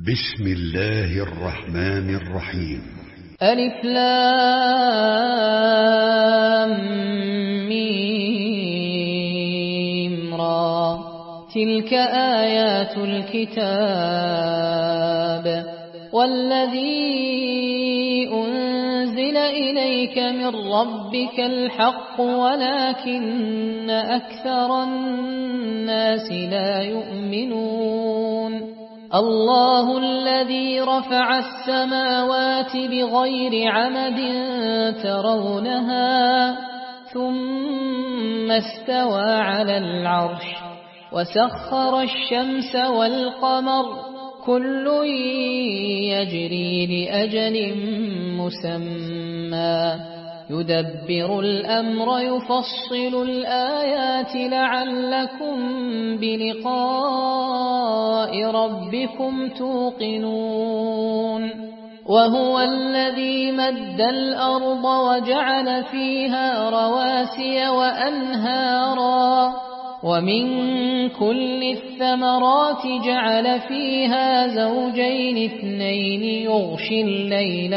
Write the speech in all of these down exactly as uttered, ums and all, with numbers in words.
بسم الله الرحمن الرحيم. ألف لام ميم را. تلك آيات الكتاب والذي أنزل إليك من ربك الحق ولكن أكثر الناس لا يؤمنون. الله الذي رفع السماوات بغير عمد ترونها ثم استوى على العرش وسخر الشمس والقمر كل يجري لأجل مسمى يدبر الأمر يفصل الآيات لعلكم بلقاء ربكم توقنون. وهو الذي مد الأرض وجعل فيها رواسي وأنهارا ومن كل الثمرات جعل فيها زوجين اثنين يغشي الليل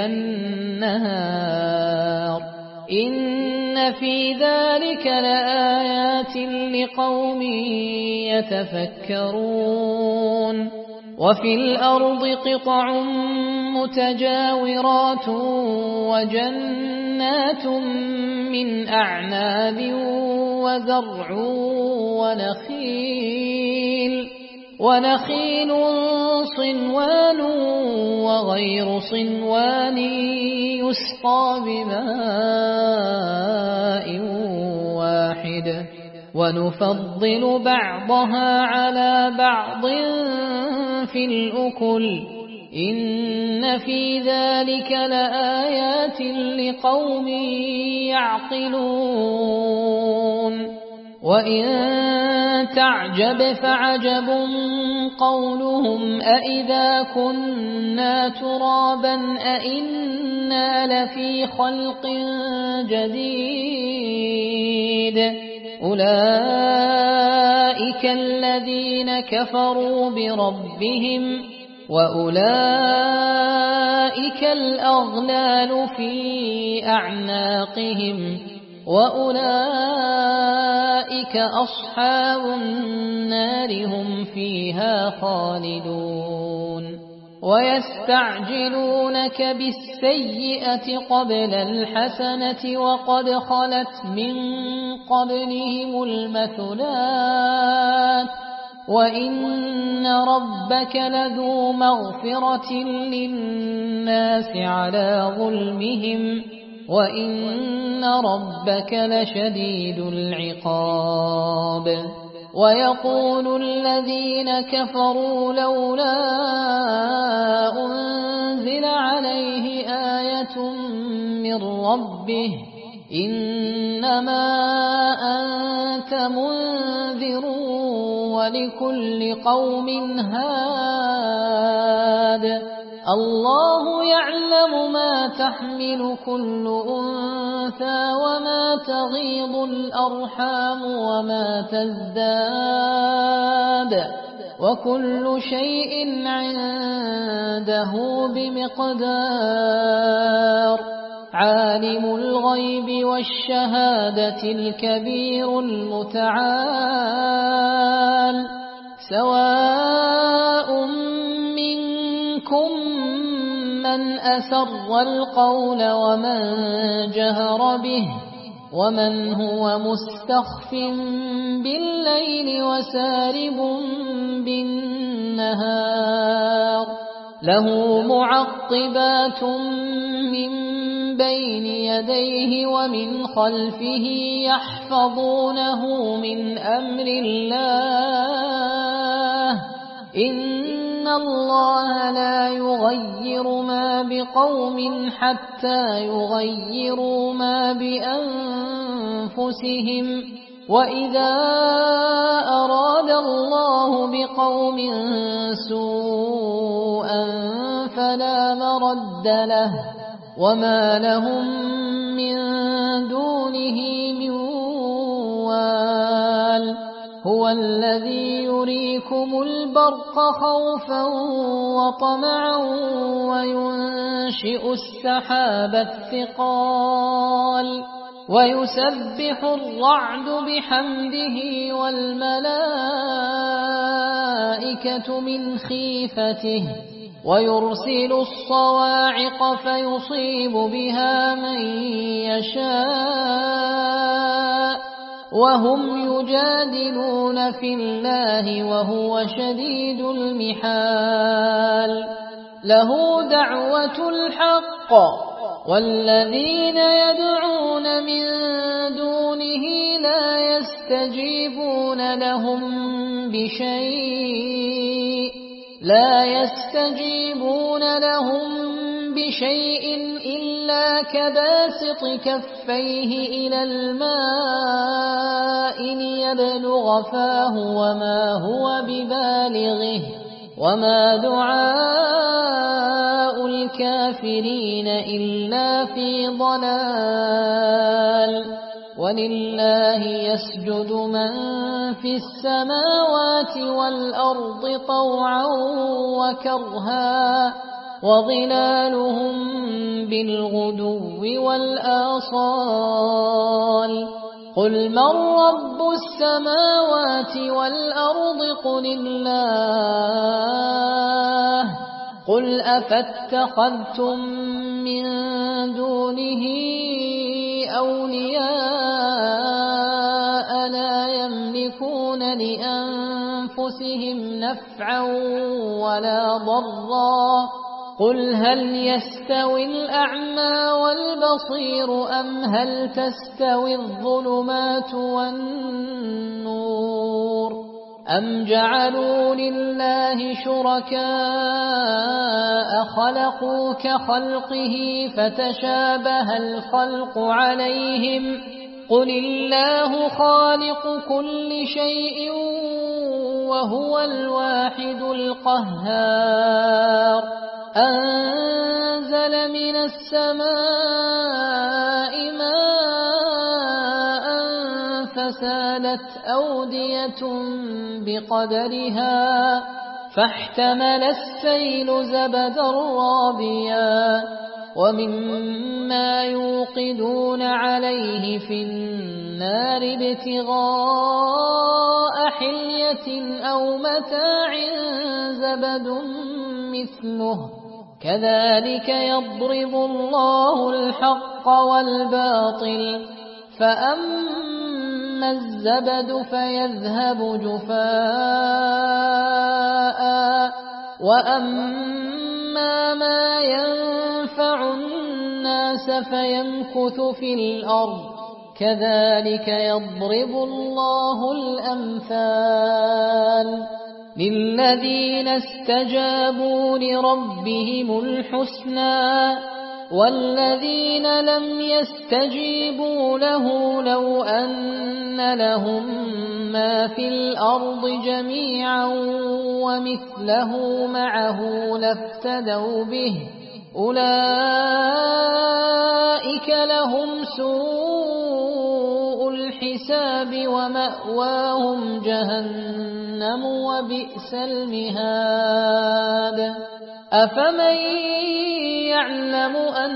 النهار إن في ذلك لآيات لقوم يتفكرون. وفي الأرض قطع متجاورات وجنات من أعناب وزرع ونخيل ونخيل صنوان وغير صنوان يسقى بماء واحد ونفضل بعضها على بعض في الأكل إن في ذلك لآيات لقوم يعقلون. وإن تعجب فعجب قولهم أإذا كنا ترابا أإنا لفي خلق جديد أولئك الذين كفروا بربهم وأولئك الأغلال في أعناقهم وأولئك أصحاب النار هم فيها خالدون. ويستعجلونك بالسيئة قبل الحسنة وقد خلت من قبلهم المثلات وإن ربك لذو مغفرة للناس على ظلمهم وإن ربك لشديد العقاب. ويقول الذين كفروا لولا أنزل عليه آية من ربه إنما أنت منذر ولكل قوم هاد الله يعلم ما تحمل كل أنثى وما تغيض الأرحام وما تزداد وكل شيء عنده بمقدار. عالم الغيب والشهادة الكبير المتعال سواء منكم من أسر القول ومن جهر به ومن هو مستخف بالليل وسارب بالنهار له معقبات من بين يديه ومن خلفه يحفظونه من أمر الله إن الله لا يغير ما بقوم حتى يغيروا ما بأنفسهم وإذا أراد الله بقوم سوءا فلا مرد له وما لهم من دونه من وال. هو الذي يريكم البرق خوفا وطمعا وينشئ السحاب الثقال ويسبح الرعد بحمده والملائكة من خيفته ويرسل الصواعق فيصيب بها من يشاء وهم يجادلون في الله وهو شديد المحال له دعوة الحق والذين يدعون من دونه لا يستجيبون لهم بشيء لا يستجيبون لهم بشيء إلا كباسط كفيه إلى الماء ليبلغ فاه وما هو ببالغه وما دعاء الكافرين إلا في ضلال ولله يسجد من في السماوات والأرض طوعا وكرها وظلالهم بالغدو والآصال قل من رب السماوات والأرض قل الله قل أفاتخذتم من دونه أولياء لا يملكون لأنفسهم نفعا ولا ضرا قل هل يستوي الأعمى والبصير أم هل تستوي الظلمات والنور أم جعلوا لله شركاء خلقوا كخلقه فتشابه الخلق عليهم قل الله خالق كل شيء وهو الواحد القهار أنزل من السماء ماء فسالت أودية بقدرها فاحتمل السيل زبدا رابيا ومما يوقدون عليه في النار ابتغاء حلية أو متاع زبد مثله كذلك يضرب الله الحق والباطل فأما الزبد فيذهب جفاء وأما ما ينفع الناس فيمكث في الأرض كذلك يضرب الله الأمثال للذين استجابوا لربهم الحسنى والذين لم يستجيبوا له لو أن لهم ما في الأرض جميعا ومثله معه لافتدوا به أولئك لهم سوء الحساب ومأواهم جهنم وبئس المهاد أفمن يعلم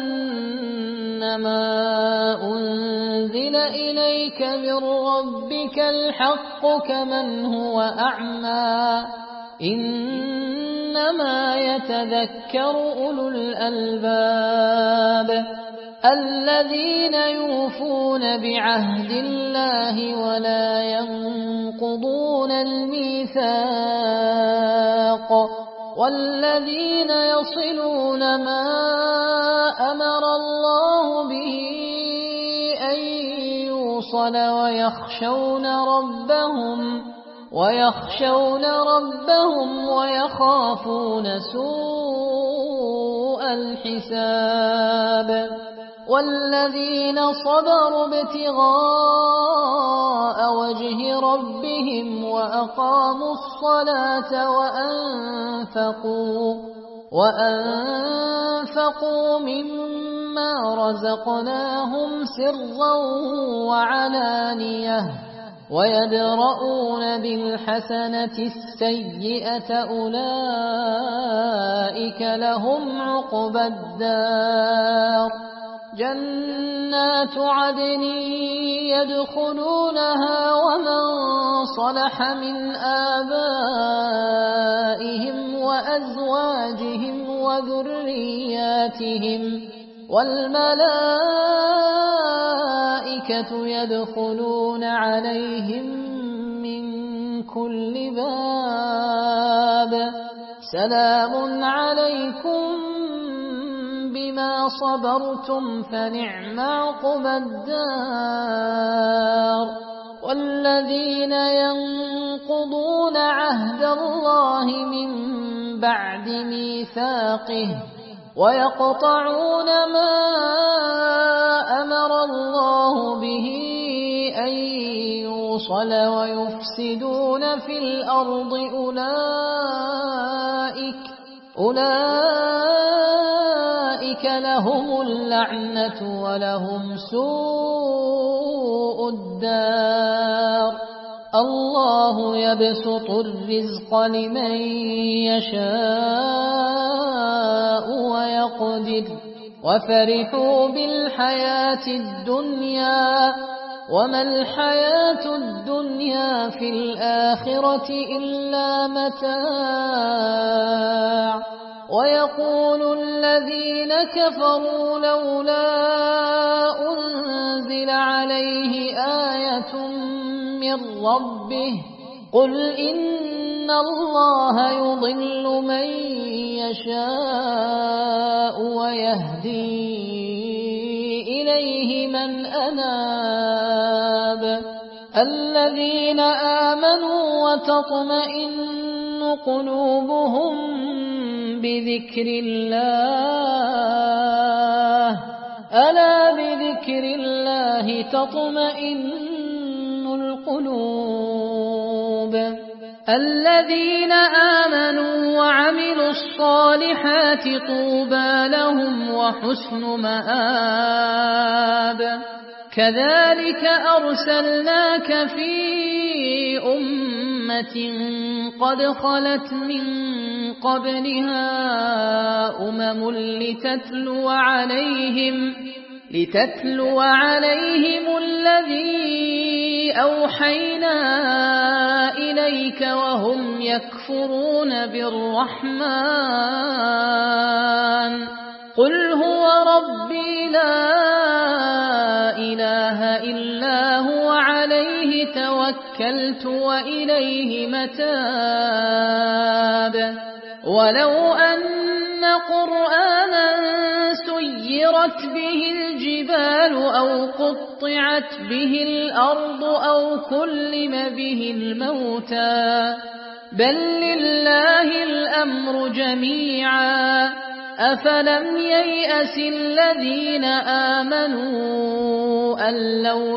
أنما أنزل إليك من ربك الحق كمن هو أعمى إنما يتذكر أولو الألباب الذين يوفون بعهد الله ولا ينقضون الميثاق والذين يصلون ما أمر الله به أن يوصل ويخشون ربهم ويخشون ربهم ويخافون سوء الحساب والذين صبروا ابتغاء وجه ربهم وأقاموا الصلاة وأنفقوا وأنفقوا مما رزقناهم سرا وعلانية ويدرؤون بالحسنة السيئة أولئك لهم عقبى الدار جنات عدن يدخلونها ومن صلح من آبائهم وأزواجهم وذرياتهم والملائكة يدخلون عليهم من كل باب سلام عليكم بما صبرتم فنعم عقبى الدار والذين ينقضون عهد الله من بعد ميثاقه ويقطعون ما أمر الله به أن يوصل ويفسدون في الأرض أولئك أولئك لهم اللعنة ولهم سوء الدار الله يبسط الرزق لمن يشاء ويقدر وفرحوا بالحياة الدنيا وما الحياة الدنيا في الآخرة إلا متاع ويقول الذين كفروا لولا أنزل عليه آية من ربه قل إن الله يضل من يشاء ويهدي إليه من أناب الذين آمنوا وتطمئن قلوبهم بذكر الله ألا بذكر الله تطمئن القلوب الذين آمنوا وعملوا الصالحات طوبى لهم وحسن مآب كذلك أرسلناك في أمة قد خلت من قبلها أمم لتتلو عليهم لتتلو عليهم الذي أوحينا إليك وهم يكفرون بالرحمن قل هو ربي لا إله إلا هو عليه توكلت وإليه متاب ولو أن قرآنا سيرت به الجبال أو قطعت به الأرض أو كلم به الموتى بل لله الأمر جميعا أفلم ييأس الذين آمنوا أن لو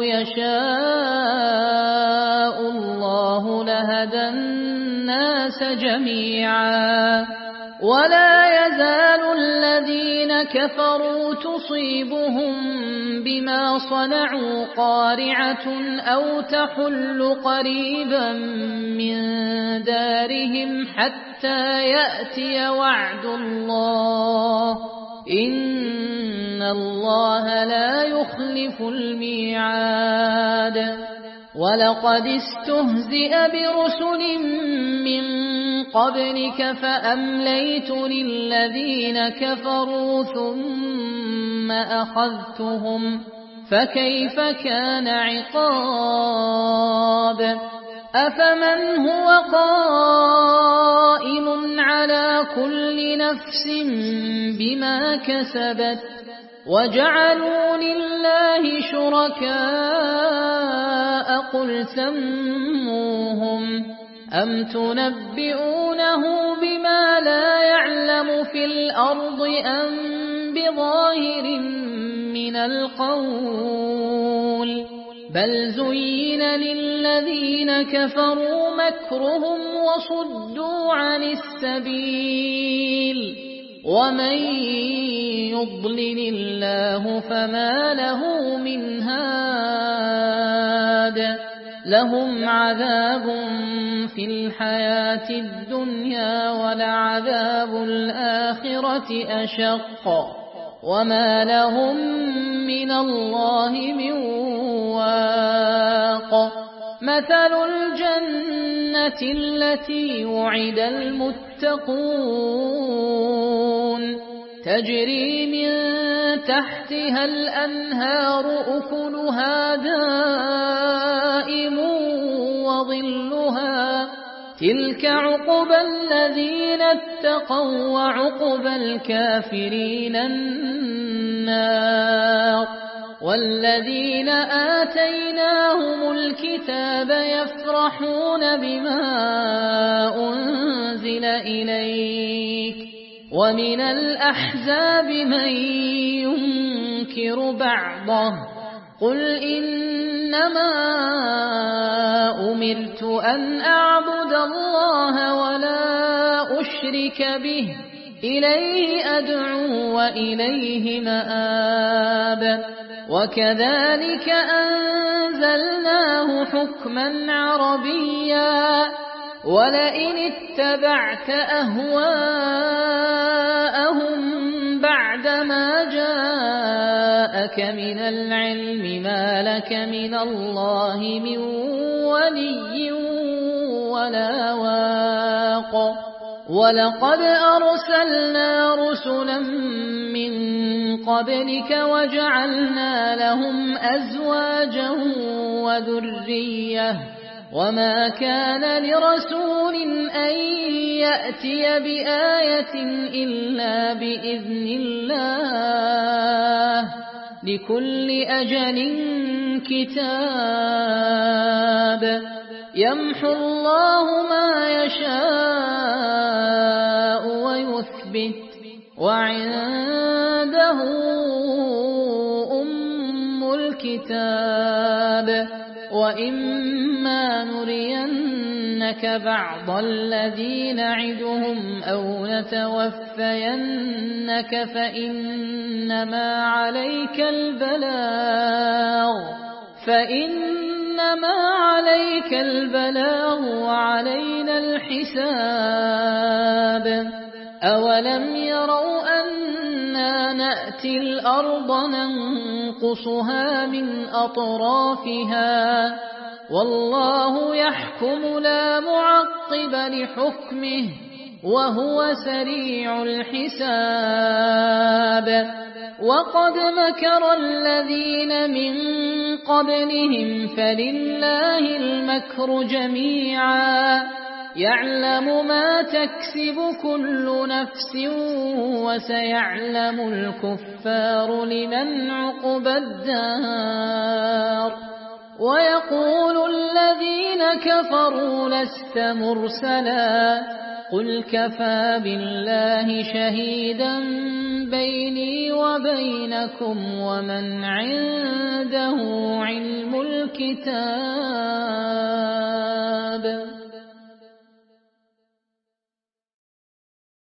يشاء الله لهدى الناس جميعا ولا يزال الذين كفروا تصيبهم بما صنعوا قارعة أو تحل قريبا من دارهم حتى يأتي وعد الله إن الله لا يخلف الميعاد ولقد استهزئ برسل من قبلك فأمليت للذين كفروا ثم أخذتهم فكيف كان عقاب أفمن هو قائم على كل نفس بما كسبت وجعلوا لله شركاء قل سموهم أم تنبئونه بما لا يعلم في الأرض أم بظاهر من القول بل زين للذين كفروا مكرهم وصدوا عن السبيل ومن يضلل الله فما له من هاد لهم عذاب في الحياة الدنيا ولعذاب الآخرة أشق وما لهم من الله من واق مثل الجنة التي وعد المتقون تجري من تحتها الأنهار أكلها دائم وظلها تلك عقبى الذين اتقوا وعقبى الكافرين النار والذين آتيناهم الكتاب يفرحون بما أنزل إليك ومن الأحزاب من ينكر بعضه قل إنما أمرت أن أعبد الله ولا أشرك به إليه أدعو وإليه مآب وكذلك أنزلناه حكما عربيا ولئن اتبعت أهواءهم بعدما جاءك من العلم ما لك من الله من ولي ولا واق ولقد أرسلنا رسلا من قبلك وجعلنا لهم أزواجا وذرية وما كان لرسول أن يأتي بآية إلا بإذن الله لكل أجل كتاب يمحو الله ما يشاء ويثبت وعنده أم الكتاب وإما نرينك بعض الذي نعدهم أو نتوفينك فإنما عليك البلاغ فإنما عليك البلاغ وعلينا الحساب أولم يروا أنا نأتي الأرض ننقصها من أطرافها والله يحكم لا معقب لحكمه وهو سريع الحساب وقد مكر الذين من قبلهم فلله المكر جميعا يعلم ما تكسب كل نفس وسيعلم الكفار لمن عقبى الدار ويقول الذين كفروا لست مرسلا قل كفى بالله شهيدا بيني وبينكم ومن عنده علم الكتاب